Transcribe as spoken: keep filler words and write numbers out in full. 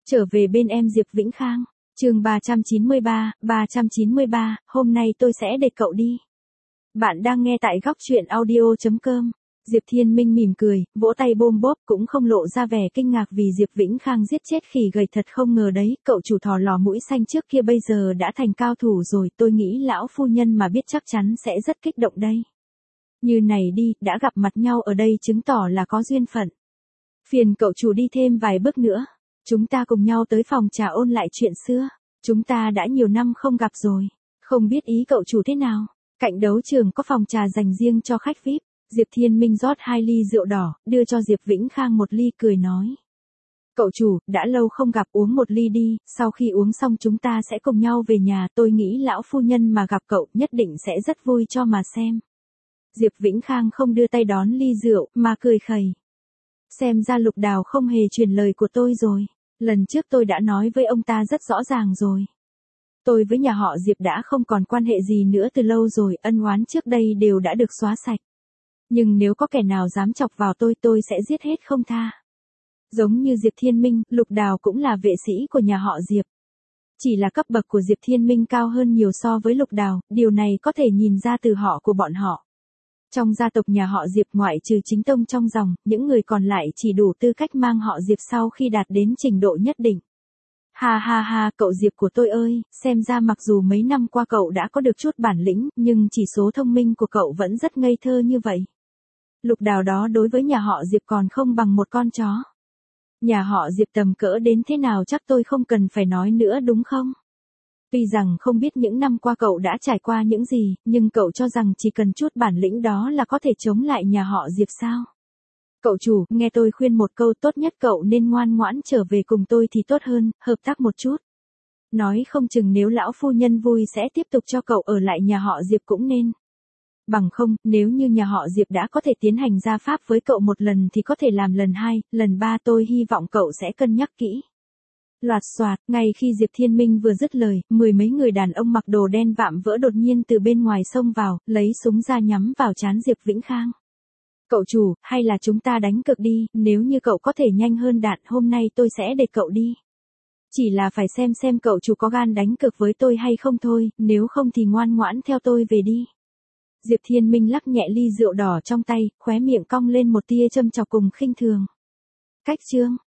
Trở về bên em Diệp Vĩnh Khang, chương ba trăm chín mươi ba, ba trăm chín mươi ba, hôm nay tôi sẽ để cậu đi. Bạn đang nghe tại góc truyện audio chấm com. Diệp Thiên Minh mỉm cười, vỗ tay bôm bốp cũng không lộ ra vẻ kinh ngạc vì Diệp Vĩnh Khang giết chết khỉ gầy thật không ngờ đấy, cậu chủ thò lò mũi xanh trước kia bây giờ đã thành cao thủ rồi, tôi nghĩ lão phu nhân mà biết chắc chắn sẽ rất kích động đây. Như này đi, đã gặp mặt nhau ở đây chứng tỏ là có duyên phận. Phiền cậu chủ đi thêm vài bước nữa. Chúng ta cùng nhau tới phòng trà ôn lại chuyện xưa. Chúng ta đã nhiều năm không gặp rồi. Không biết ý cậu chủ thế nào. Cạnh đấu trường có phòng trà dành riêng cho khách vi ai pi. Diệp Thiên Minh rót hai ly rượu đỏ, đưa cho Diệp Vĩnh Khang một ly cười nói. Cậu chủ, đã lâu không gặp, uống một ly đi, sau khi uống xong chúng ta sẽ cùng nhau về nhà. Tôi nghĩ lão phu nhân mà gặp cậu nhất định sẽ rất vui cho mà xem. Diệp Vĩnh Khang không đưa tay đón ly rượu, mà cười khẩy. Xem ra Lục Đào không hề truyền lời của tôi rồi. Lần trước tôi đã nói với ông ta rất rõ ràng rồi. Tôi với nhà họ Diệp đã không còn quan hệ gì nữa từ lâu rồi, ân oán trước đây đều đã được xóa sạch. Nhưng nếu có kẻ nào dám chọc vào tôi, tôi sẽ giết hết không tha. Giống như Diệp Thiên Minh, Lục Đào cũng là vệ sĩ của nhà họ Diệp. Chỉ là cấp bậc của Diệp Thiên Minh cao hơn nhiều so với Lục Đào, điều này có thể nhìn ra từ họ của bọn họ. Trong gia tộc nhà họ Diệp ngoại trừ chính tông trong dòng, những người còn lại chỉ đủ tư cách mang họ Diệp sau khi đạt đến trình độ nhất định. Ha ha ha, cậu Diệp của tôi ơi, xem ra mặc dù mấy năm qua cậu đã có được chút bản lĩnh, nhưng chỉ số thông minh của cậu vẫn rất ngây thơ như vậy. Lục Đào đó đối với nhà họ Diệp còn không bằng một con chó. Nhà họ Diệp tầm cỡ đến thế nào chắc tôi không cần phải nói nữa đúng không? Tuy rằng không biết những năm qua cậu đã trải qua những gì, nhưng cậu cho rằng chỉ cần chút bản lĩnh đó là có thể chống lại nhà họ Diệp sao? Cậu chủ, nghe tôi khuyên một câu, tốt nhất cậu nên ngoan ngoãn trở về cùng tôi thì tốt hơn, hợp tác một chút. Nói không chừng nếu lão phu nhân vui sẽ tiếp tục cho cậu ở lại nhà họ Diệp cũng nên. Bằng không, nếu như nhà họ Diệp đã có thể tiến hành gia pháp với cậu một lần thì có thể làm lần hai, lần ba, tôi hy vọng cậu sẽ cân nhắc kỹ. Loạt xoạt, ngay khi Diệp Thiên Minh vừa dứt lời, mười mấy người đàn ông mặc đồ đen vạm vỡ đột nhiên từ bên ngoài xông vào, lấy súng ra nhắm vào trán Diệp Vĩnh Khang. Cậu chủ, hay là chúng ta đánh cược đi, nếu như cậu có thể nhanh hơn đạn hôm nay tôi sẽ để cậu đi. Chỉ là phải xem xem cậu chủ có gan đánh cược với tôi hay không thôi, nếu không thì ngoan ngoãn theo tôi về đi. Diệp Thiên Minh lắc nhẹ ly rượu đỏ trong tay, khóe miệng cong lên một tia châm chọc cùng khinh thường. Cách chương